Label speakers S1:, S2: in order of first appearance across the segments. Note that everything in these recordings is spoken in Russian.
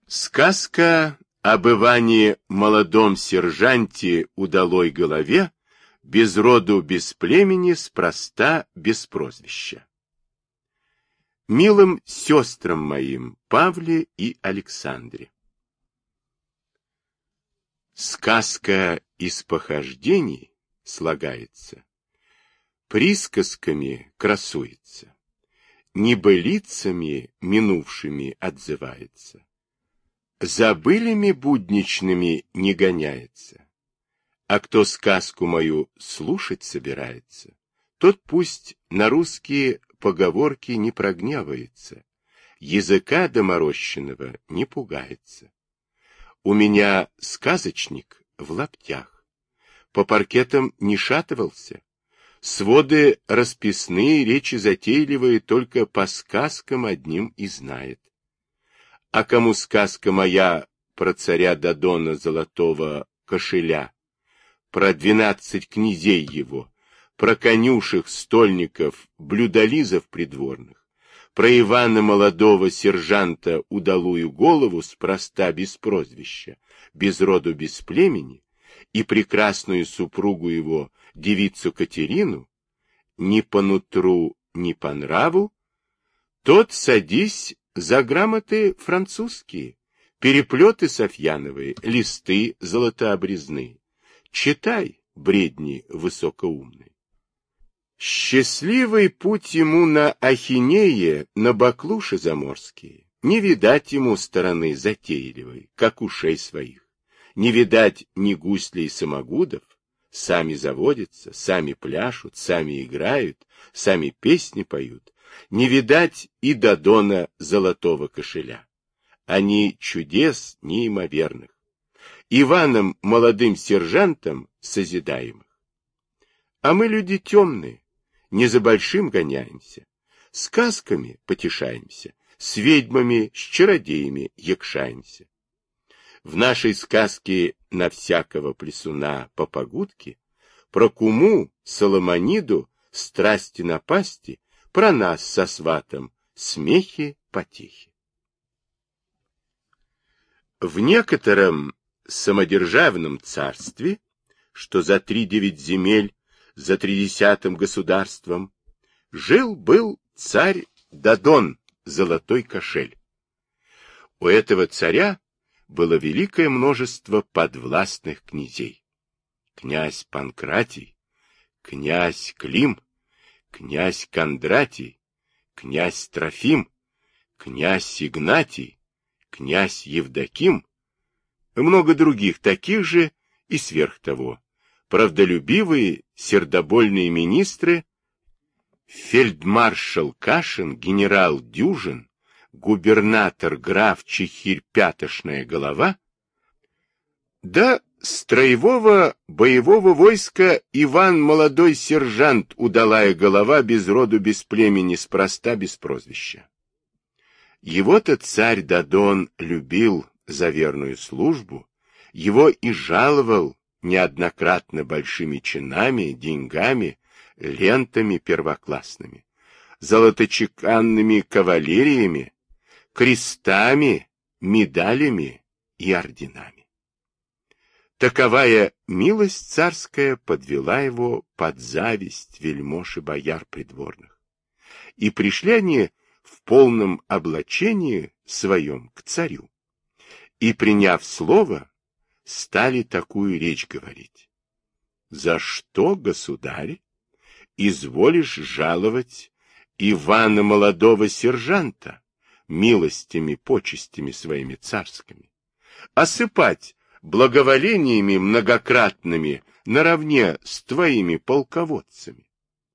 S1: Сказка об Иване молодом сержанте удалой голове, без роду, без племени, спроста, без прозвища. Милым сестрам моим, Павле и Александре. Сказка из похождений слагается, присказками красуется, небылицами минувшими отзывается, забылями будничными не гоняется. А кто сказку мою слушать собирается, тот пусть на русские поговорки не прогневается, языка доморощенного не пугается. У меня сказочник в лаптях, по паркетам не шатывался, своды расписные, речи затейливые только по сказкам одним и знает. А кому сказка моя про царя Додона золотого кошеля, про 12 князей его, про конюшек, стольников, блюдолизов придворных, про Ивана молодого сержанта удалую голову спроста без прозвища, без роду без племени, и прекрасную супругу его, девицу Катерину, ни по нутру, ни по нраву, тот садись за грамоты французские, переплеты софьяновые, листы золотообрезные. Читай, бредни высокоумные. Счастливый путь ему на Ахинее, на баклуши заморские. Не видать ему стороны затейливой, как ушей своих. Не видать ни гуслей самогудов, сами заводятся, сами пляшут, сами играют, сами песни поют. Не видать и Додона золотого кошеля. Они чудес неимоверных. Иваном молодым сержантом созидаемых. А мы люди темные, не за большим гоняемся, сказками потешаемся, с ведьмами, с чародеями якшаемся. В нашей сказке на всякого плесуна по погудке, про куму, Соломониду, страсти напасти, про нас со сватом, смехи, потехи. В некотором самодержавном царстве, что за 3-9 земель, за 30 государством, жил-был царь Додон, золотой кошель. У этого царя было великое множество подвластных князей. Князь Панкратий, князь Клим, князь Кондратий, князь Трофим, князь Игнатий, князь Евдоким, и много других таких же и сверх того, правдолюбивые, сердобольные министры, фельдмаршал Кашин, генерал Дюжин, губернатор граф Чехирь-Пятошная голова, да строевого боевого войска Иван молодой сержант удалая голова без роду без племени спроста без прозвища. Его-то царь Додон любил за верную службу, его и жаловал неоднократно большими чинами, деньгами, лентами первоклассными, золоточеканными кавалериями, крестами, медалями и орденами. Таковая милость царская подвела его под зависть вельмож и бояр придворных. И пришли они в полном облачении своем к царю. И, приняв слово, стали такую речь говорить. «За что, государь, изволишь жаловать Ивана молодого сержанта милостями, почестями своими царскими, осыпать благоволениями многократными наравне с твоими полководцами?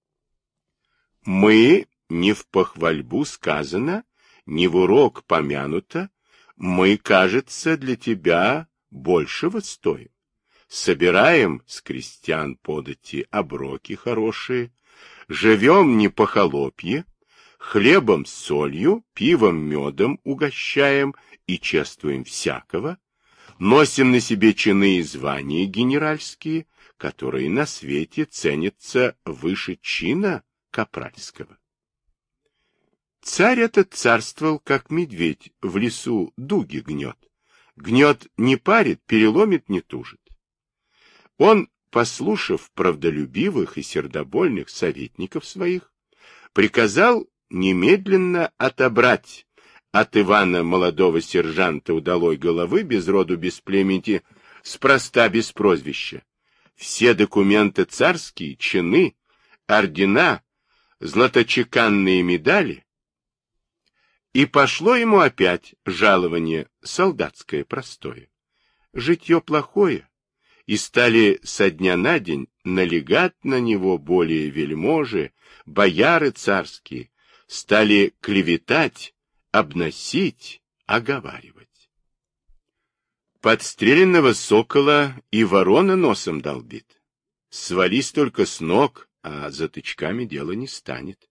S1: Мы, не в похвальбу сказано, не в урок помянуто, мы, кажется, для тебя большего стоим. Собираем с крестьян подати оброки хорошие, живем не по холопье, хлебом с солью, пивом медом угощаем и чествуем всякого, носим на себе чины и звания генеральские, которые на свете ценятся выше чина капральского. Царь этот царствовал, как медведь в лесу дуги гнет. Гнет не парит, переломит не тужит. Он, послушав правдолюбивых и сердобольных советников своих, приказал немедленно отобрать от Ивана молодого сержанта удалой головы без роду без племени, спроста без прозвища, все документы царские, чины, ордена, златочеканные медали, и пошло ему опять жалование солдатское простое, житье плохое, и стали со дня на день налегать на него более вельможи, бояры царские, стали клеветать, обносить, оговаривать. Подстреленного сокола и ворона носом долбит. Свались только с ног, а за тычками дело не станет.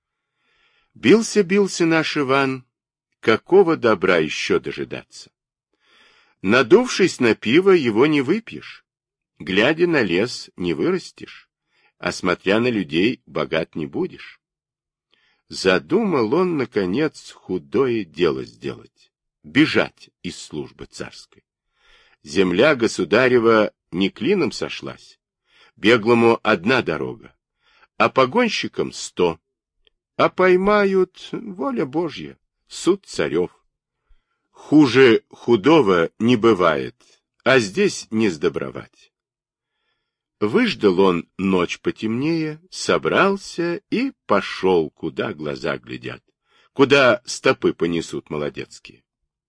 S1: Бился наш Иван, какого добра еще дожидаться? Надувшись на пиво, его не выпьешь, глядя на лес, не вырастешь, а смотря на людей, богат не будешь. Задумал он, наконец, худое дело сделать, бежать из службы царской. Земля государева не клином сошлась, беглому одна дорога, а погонщикам 100, а поймают, воля Божья, суд царев. Хуже худого не бывает, а здесь не сдобровать. Выждал он ночь потемнее, собрался и пошел, куда глаза глядят, куда стопы понесут молодецкие.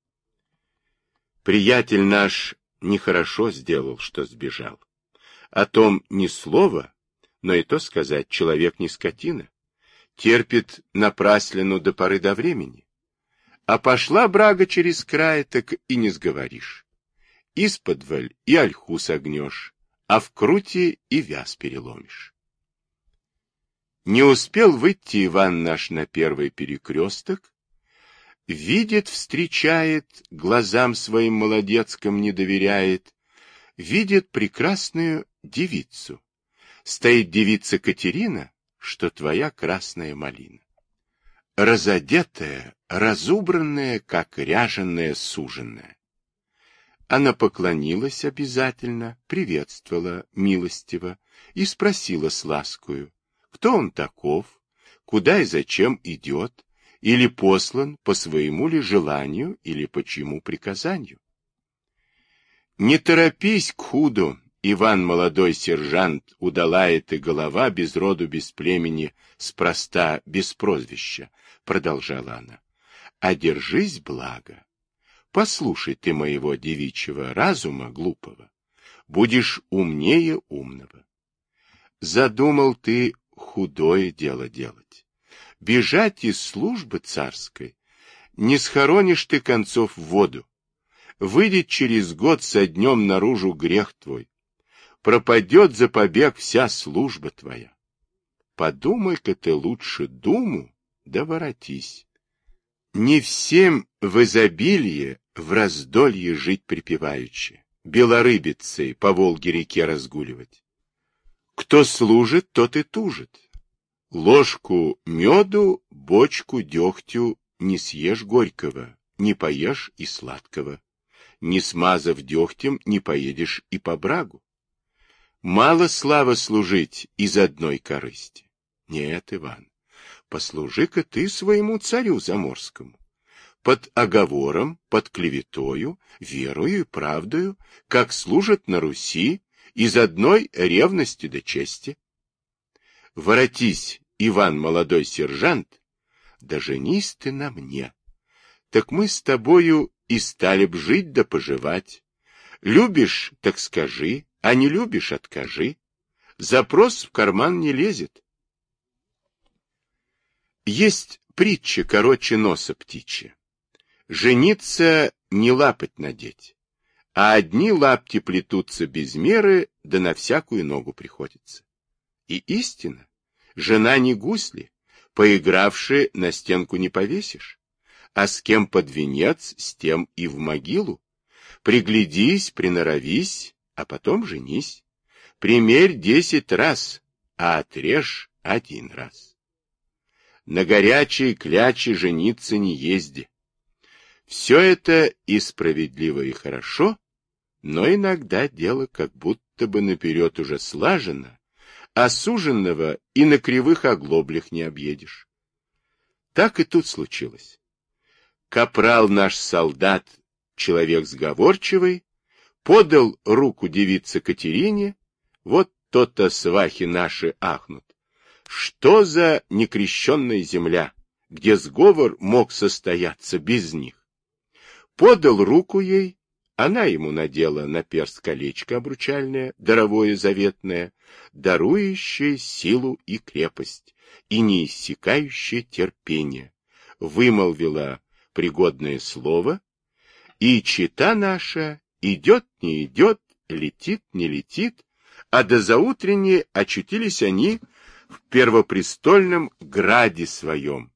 S1: Приятель наш нехорошо сделал, что сбежал. О том ни слова, но и то сказать, человек не скотина, терпит напраслину до поры до времени. А пошла брага через край, так и не сговоришь. Исподволь и ольху согнешь, а в круте и вяз переломишь. Не успел выйти Иван наш на первый перекресток, видит, встречает, глазам своим молодецким не доверяет, видит прекрасную девицу. Стоит девица Катерина, что твоя красная малина. Разодетая, разубранная, как ряженая суженая. Она поклонилась обязательно, приветствовала милостиво и спросила с ласкою, кто он таков, куда и зачем идет, или послан по своему ли желанию, или по чьему приказанию. Не торопись к худу, Иван молодой сержант, удалая ты голова без роду, без племени, спроста, без прозвища, продолжала она, а держись благо. Послушай ты моего девичьего разума глупого, будешь умнее умного. Задумал ты худое дело делать, бежать из службы царской, не схоронишь ты концов в воду, выйдет через год со днем наружу грех твой, пропадет за побег вся служба твоя. Подумай-ка ты лучше думу, да воротись. Не всем в изобилии, в раздолье жить припеваючи, белорыбицей по Волге-реке разгуливать. Кто служит, тот и тужит. Ложку меду, бочку дегтю не съешь горького, не поешь и сладкого. Не смазав дегтем, не поедешь и по брагу. Мало слава служить из одной корысти. Нет, Иван, послужи-ка ты своему царю заморскому. Под оговором, под клеветою, верою и правдою, как служат на Руси, из одной ревности до чести. Воротись, Иван молодой сержант, да женись ты на мне. Так мы с тобою и стали б жить да поживать. Любишь, так скажи, а не любишь, откажи. Запрос в карман не лезет. Есть притча короче носа птичья. Жениться не лапоть надеть, а одни лапти плетутся без меры, да на всякую ногу приходится. И истина, жена не гусли, поигравши на стенку не повесишь, а с кем под венец, с тем и в могилу. Приглядись, приноровись, а потом женись. Примерь 10 раз, а отрежь 1 раз. на горячей кляче жениться не езди. Все это и справедливо, и хорошо, но иногда дело как будто бы наперед уже слажено, а суженого и на кривых оглоблях не объедешь. Так и тут случилось. Капрал наш солдат, человек сговорчивый, подал руку девице Катерине, вот то-то свахи наши ахнут. Что за некрещенная земля, где сговор мог состояться без них? Подал руку ей, она ему надела на перст колечко обручальное, даровое заветное, дарующее силу и крепость, и неиссякающее терпение, вымолвила пригодное слово, и чета наша идет, не идет, летит, не летит, а до заутренне очутились они в первопрестольном граде своем.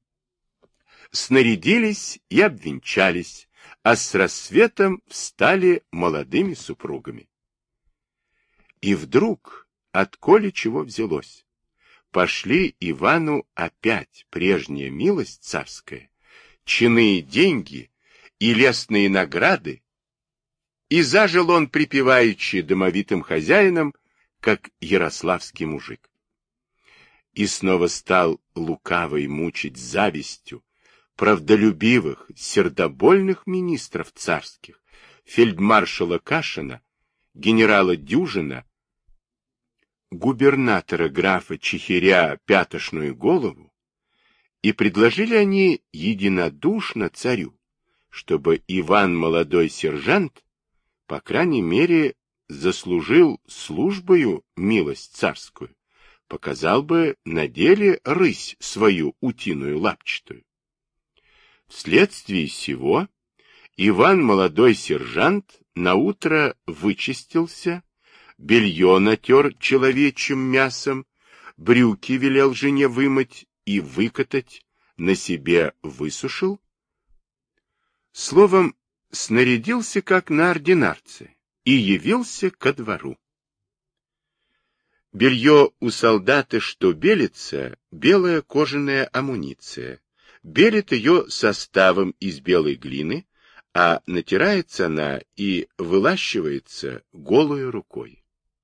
S1: Снарядились и обвенчались, а с рассветом встали молодыми супругами. И вдруг, отколе чего взялось, пошли Ивану опять прежняя милость царская, чины и деньги и лестные награды, и зажил он припеваючи домовитым хозяином, как ярославский мужик. И снова стал лукавый мучить завистью правдолюбивых, сердобольных министров царских, фельдмаршала Кашина, генерала Дюжина, губернатора графа Чехиря Пятошную голову, и предложили они единодушно царю, чтобы Иван молодой сержант, по крайней мере, заслужил службою милость царскую, показал бы на деле рысь свою утиную лапчатую. Вследствие сего Иван молодой сержант наутро вычистился, белье натер человечьим мясом, брюки велел жене вымыть и выкатать, на себе высушил. Словом, снарядился как на ординарце и явился ко двору. Белье у солдата, что белится, белая кожаная амуниция. Белит ее составом из белой глины, а натирается она и вылащивается голой рукой.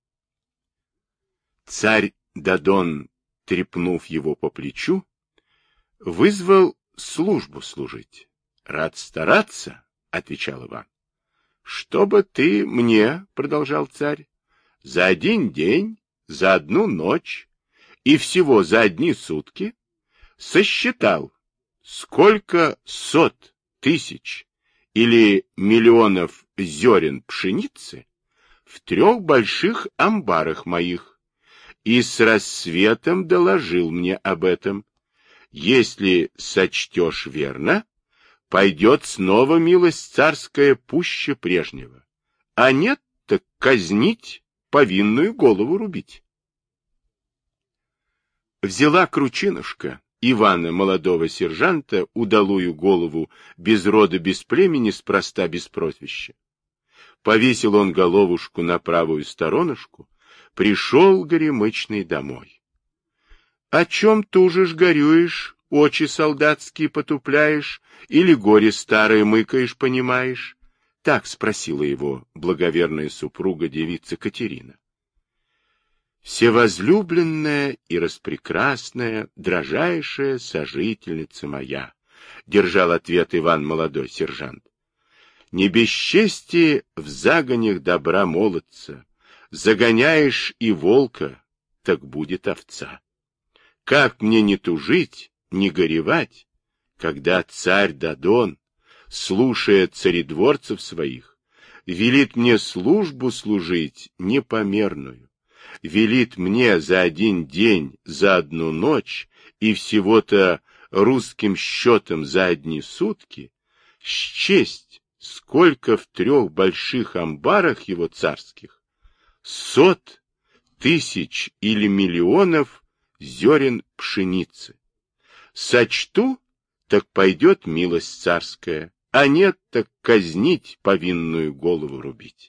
S1: Царь Дадон, трепнув его по плечу, вызвал службу служить. — Рад стараться, — отвечал Иван. — Чтобы ты мне, — продолжал царь, — за один день, за одну ночь и всего за одни сутки сосчитал, сколько сот тысяч или миллионов зерен пшеницы в 3 больших амбарах моих, и с рассветом доложил мне об этом. Если сочтешь верно, пойдет снова милость царская пуще прежнего, а нет, так казнить, повинную голову рубить. Взяла кручинушка Ивана, молодого сержанта, удалую голову, без рода, без племени, спроста, без прозвища. Повесил он головушку на правую сторонушку, пришел горемычный домой. — О чем тужишь, горюешь, очи солдатские потупляешь, или горе старое мыкаешь, понимаешь? — так спросила его благоверная супруга девица Катерина. Всевозлюбленная и распрекрасная, дрожайшая сожительница моя, — держал ответ Иван молодой сержант. Не без чести в загонях добра молодца, загоняешь и волка, так будет овца. Как мне не тужить, не горевать, когда царь Дадон, слушая царедворцев своих, велит мне службу служить непомерную, велит мне за один день, за одну ночь и всего-то русским счетом за одни сутки счесть, сколько в 3 больших амбарах его царских сот тысяч или миллионов зерен пшеницы. Сочту, так пойдет милость царская, а нет, так казнить, повинную голову рубить.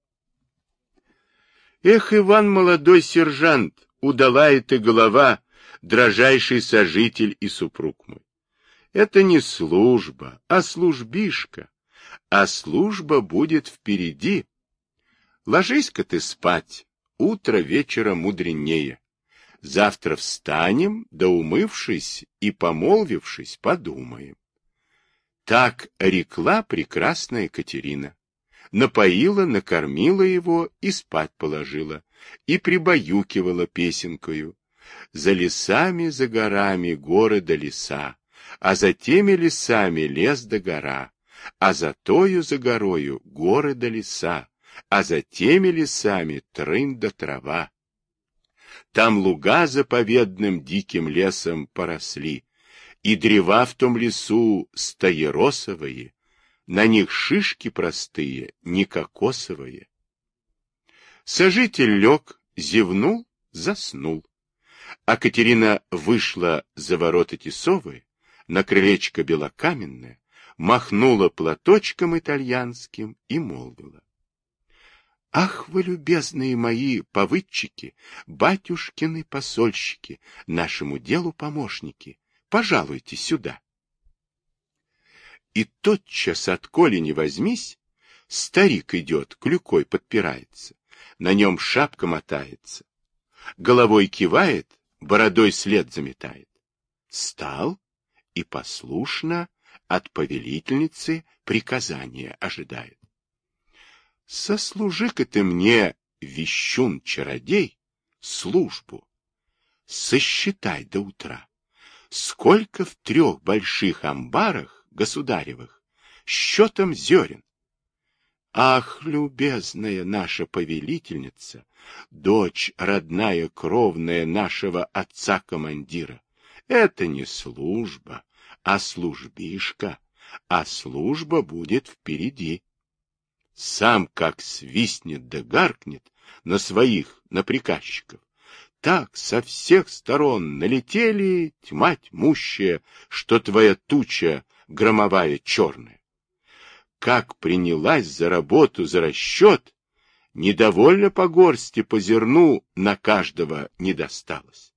S1: Эх, Иван, молодой сержант, удалая ты голова, дрожайший сожитель и супруг мой. Это не служба, а службишка, а служба будет впереди. Ложись-ка ты спать, утро вечера мудренее. Завтра встанем, да умывшись и помолвившись, подумаем. Так рекла прекрасная Катерина. Напоила, накормила его и спать положила, и прибаюкивала песенкою. За лесами, за горами горы да леса, а за теми лесами лес да гора, а за тою за горою горы да леса, а за теми лесами трынь да трава. Там луга заповедным диким лесом поросли, и древа в том лесу стаеросовые, на них шишки простые, не кокосовые. Сожитель лег, зевнул, заснул. А Катерина вышла за ворота тесовые, на крылечко белокаменное, махнула платочком итальянским и молвила: «Ах вы, любезные мои повыдчики, батюшкины посольщики, нашему делу помощники, пожалуйте сюда». И тотчас, отколи не возьмись, старик идет, клюкой подпирается, на нем шапка мотается, головой кивает, бородой след заметает. Встал и послушно от повелительницы приказания ожидает. Сослужи-ка ты мне, вещун-чародей, службу. Сосчитай до утра, сколько в 3 больших амбарах государевых счетом зерен. Ах, любезная наша повелительница, дочь родная кровная нашего отца-командира, это не служба, а службишка, а служба будет впереди. Сам как свистнет да гаркнет на своих, на приказчиков, так со всех сторон налетели тьма тьмущая, что твоя туча громовая черная. Как принялась за работу, за расчет, недовольно по горсти, по зерну на каждого не досталось.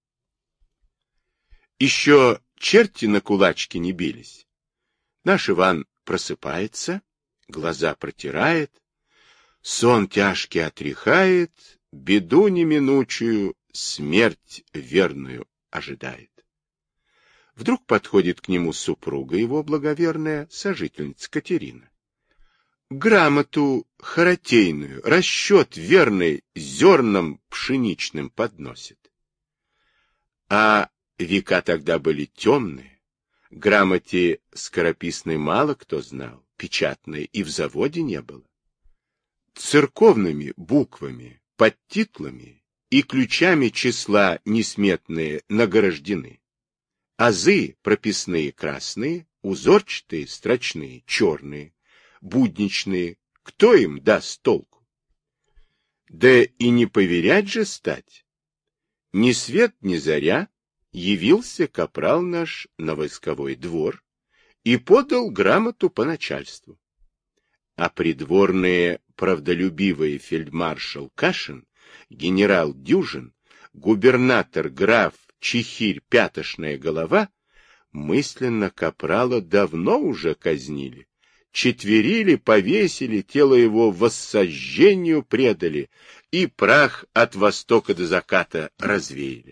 S1: Еще черти на кулачки не бились. Наш Иван просыпается, глаза протирает, сон тяжкий отряхает, беду неминучую, смерть верную ожидает. Вдруг подходит к нему супруга его благоверная, сожительница Катерина. Грамоту хоротейную, расчет верный зерном пшеничным подносит. А века тогда были темные, грамоте скорописной мало кто знал, печатной и в заводе не было. Церковными буквами, подтитлами и ключами числа несметные награждены. Азы прописные красные, узорчатые строчные черные, будничные, кто им даст толку? Да и не поверять же стать. Ни свет, ни заря явился капрал наш на войсковой двор и подал грамоту по начальству. А придворные правдолюбивые фельдмаршал Кашин, генерал Дюжин, губернатор граф Чехирь Пятошная голова мысленно капрала давно уже казнили, четверили, повесили, тело его воссожжению предали и прах от востока до заката развеяли.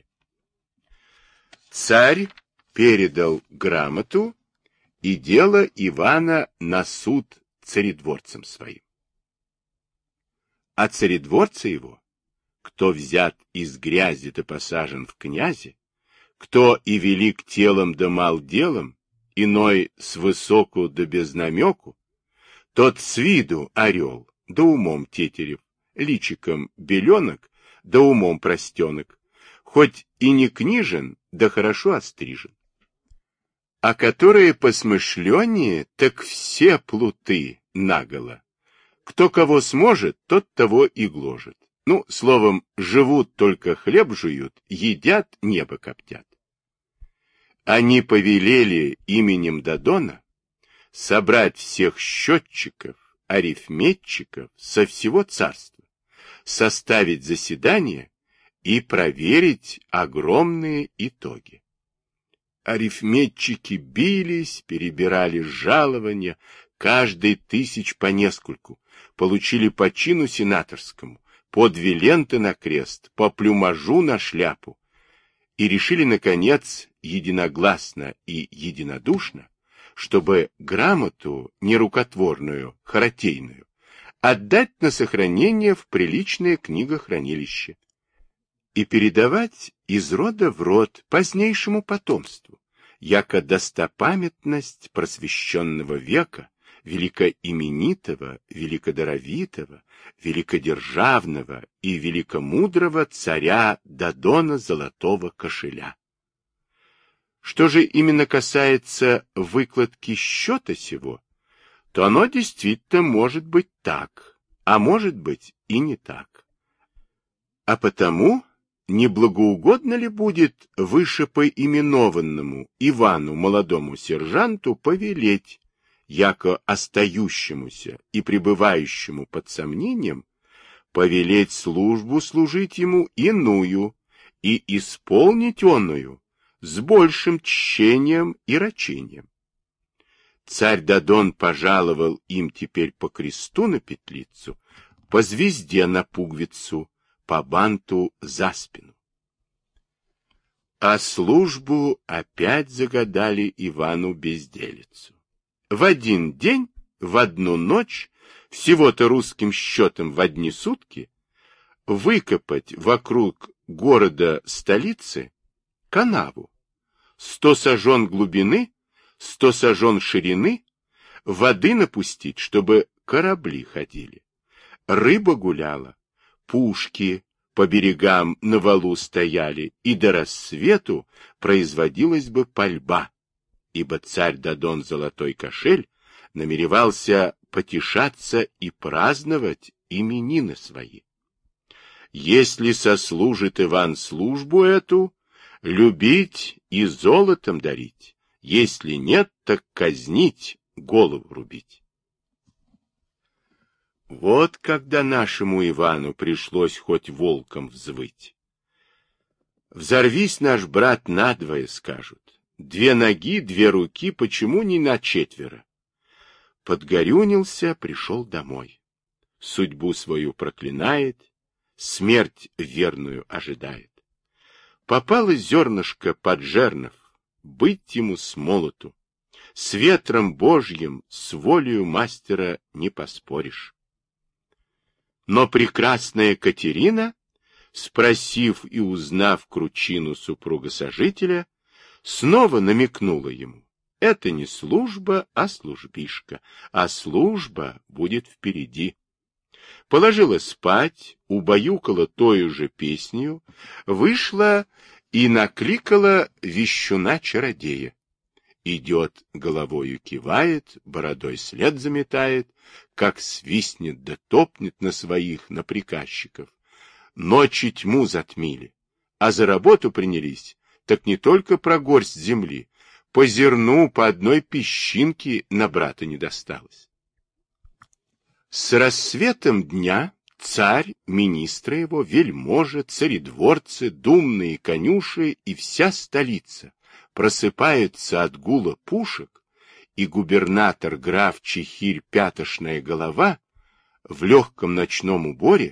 S1: Царь передал грамоту и дело Ивана на суд царедворцам своим. А царедворцы его, кто взят из грязи да посажен в князи, кто и велик телом да мал делом, иной с высоку да без намеку, тот с виду орел, да умом тетерев, личиком беленок, да умом простенок, хоть и не книжен, да хорошо острижен. А которые посмышленнее, так все плуты наголо. Кто кого сможет, тот того и гложет. Ну, словом, живут только хлеб жуют, едят, небо коптят. Они повелели именем Дадона собрать всех счетчиков, арифметчиков со всего царства, составить заседание и проверить огромные итоги. Арифметчики бились, перебирали жалования, каждый тысяч по нескольку, получили по чину сенаторскому, по 2 ленты на крест, по плюмажу на шляпу, и решили, наконец, единогласно и единодушно, чтобы грамоту нерукотворную, хоротейную, отдать на сохранение в приличное книгохранилище и передавать из рода в род позднейшему потомству, яко достопамятность просвещенного века, великоименитого, великодоровитого, великодержавного и великомудрого царя Дадона Золотого Кошеля. Что же именно касается выкладки счета сего, то оно действительно может быть так, а может быть и не так. А потому не благоугодно ли будет вышепоименованному Ивану, молодому сержанту, повелеть, яко остающемуся и пребывающему под сомнением, повелеть службу служить ему иную и исполнить оную с большим тщением и рачением. Царь Дадон пожаловал им теперь по кресту на петлицу, по звезде на пуговицу, по банту за спину. А службу опять загадали Ивану безделицу. В один день, в одну ночь, всего-то русским счетом в одни сутки, выкопать вокруг города-столицы канаву, 100 сажен глубины, 100 сажен ширины, воды напустить, чтобы корабли ходили. Рыба гуляла, пушки по берегам на валу стояли, и до рассвету производилась бы пальба, ибо царь Дадон Золотой Кошель намеревался потешаться и праздновать именины свои. Если сослужит Иван службу эту, любить и золотом дарить, если нет, так казнить, голову рубить. Вот когда нашему Ивану пришлось хоть волком взвыть. Взорвись наш брат надвое, скажут. 2 ноги, 2 руки, почему не на 4? Подгорюнился, пришел домой. Судьбу свою проклинает, смерть верную ожидает. Попало зернышко под жернов, быть ему смолоту. С ветром Божьим, с волею мастера не поспоришь. Но прекрасная Катерина, спросив и узнав кручину супруга-сожителя, снова намекнула ему: это не служба, а службишка, а служба будет впереди. Положила спать, убаюкала тою же песнею, вышла и накликала вещуна-чародея. Идет, головою кивает, бородой след заметает, как свистнет да топнет на своих, на приказчиков. Ночи тьму затмили, а за работу принялись, так не только про горсть земли, по зерну, по одной песчинке на брата не досталось. С рассветом дня царь, министры его, вельможи, царедворцы, думные конюши и вся столица просыпаются от гула пушек, и губернатор граф Чехирь Пятошная голова в легком ночном уборе,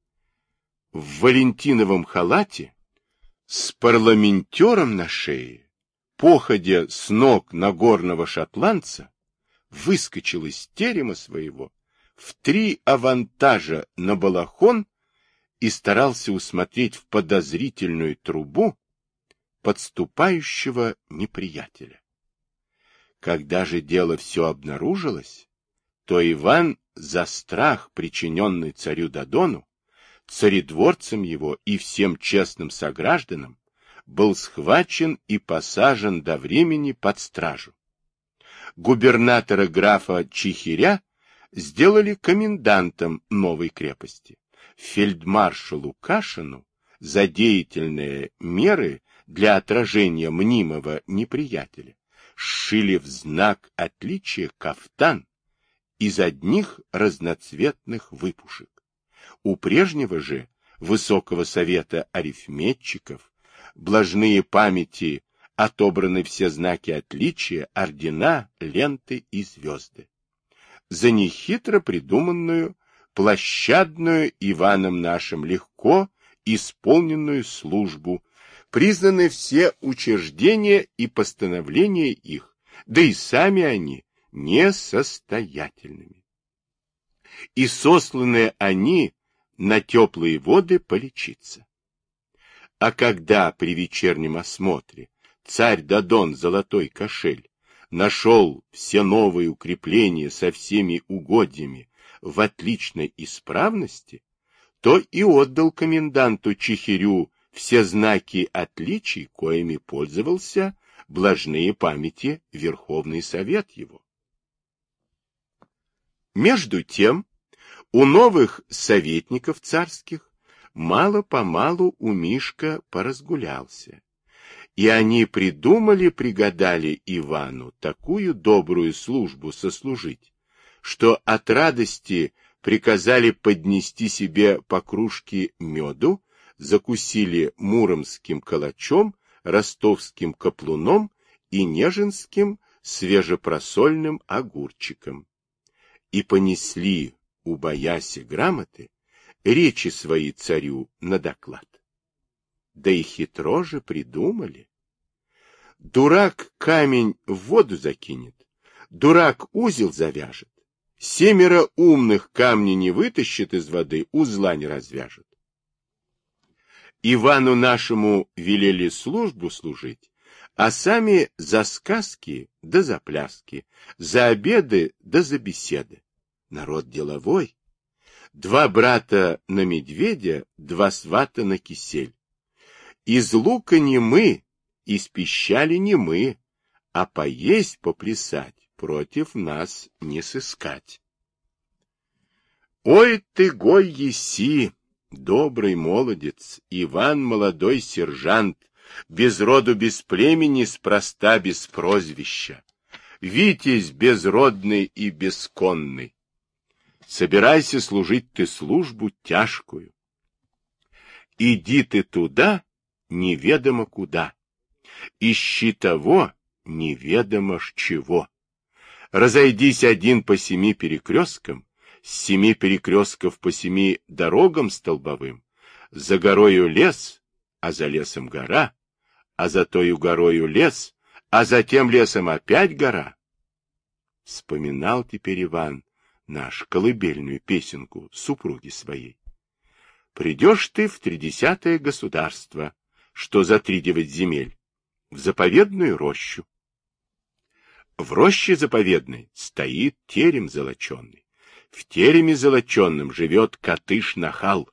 S1: в валентиновом халате, с парламентером на шее, походя с ног нагорного шотландца, выскочил из терема своего в 3 авантажа на балахон и старался усмотреть в подозрительную трубу подступающего неприятеля. Когда же дело все обнаружилось, то Иван за страх, причиненный царю Дадону, царедворцам его и всем честным согражданам, был схвачен и посажен до времени под стражу. Губернатора графа Чехиря сделали комендантом новой крепости. Фельдмаршалу Кашину за деятельные меры для отражения мнимого неприятеля сшили в знак отличия кафтан из одних разноцветных выпушек. У прежнего же Высокого совета арифметчиков, блажные памяти отобраны все знаки отличия, ордена, ленты и звезды. За нехитро придуманную, площадную Иваном нашим легко исполненную службу, признаны все учреждения и постановления их, да и сами они несостоятельными. И сосланы они на теплые воды полечиться. А когда при вечернем осмотре царь Дадон золотой кошель нашел все новые укрепления со всеми угодьями в отличной исправности, то и отдал коменданту Чехирю все знаки отличий, коими пользовался блажные памяти Верховный Совет его. Между тем, у новых советников царских мало-помалу у Мишка поразгулялся, и они пригадали Ивану такую добрую службу сослужить, что от радости приказали поднести себе по кружке меду, закусили муромским калачом, ростовским каплуном и нежинским свежепросольным огурчиком. И понесли, убояся грамоты, речи свои царю на доклад. Да и хитро же придумали. Дурак камень в воду закинет, дурак узел завяжет, 7 умных камней не вытащит из воды, узла не развяжет. Ивану нашему велели службу служить, а сами за сказки да за пляски, за обеды да за беседы. Народ деловой. 2 брата на медведя, 2 свата на кисель. Из лука не мы, из пищали не мы, а поесть, поплясать против нас не сыскать. Ой ты, гой еси, добрый молодец, Иван молодой сержант, без роду, без племени, спроста без прозвища, витязь безродный и бесконный. Собирайся служить ты службу тяжкую. Иди ты туда, неведомо куда. Ищи того, неведомо ж чего. Разойдись один по 7 перекресткам, с 7 перекрестков по 7 дорогам столбовым, за горою лес, а за лесом гора, а за тою горою лес, а за тем лесом опять гора. Вспоминал теперь Иван наш колыбельную песенку супруги своей. Придешь ты в 30-е государство, что за 3 земель, в заповедную рощу. В роще заповедной стоит терем золоченый. В тереме золоченном живет Катыш-нахал.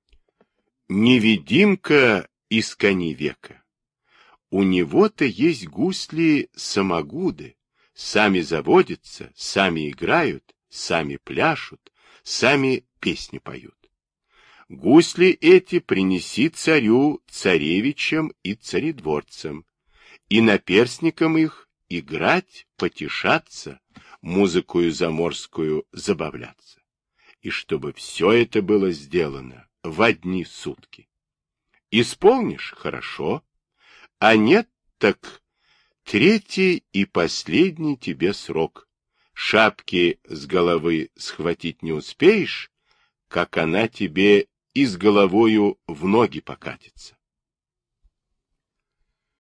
S1: Невидимка из кони века. У него-то есть гусли-самогуды, сами заводятся, сами играют, сами пляшут, сами песни поют. Гусли эти принеси царю, царевичам и царедворцам, и наперстникам их играть, потешаться, музыкою заморскую забавляться. И чтобы все это было сделано в одни сутки. Исполнишь — хорошо, а нет, так 3-й и последний тебе срок. Шапки с головы схватить не успеешь, как она тебе и с головою в ноги покатится.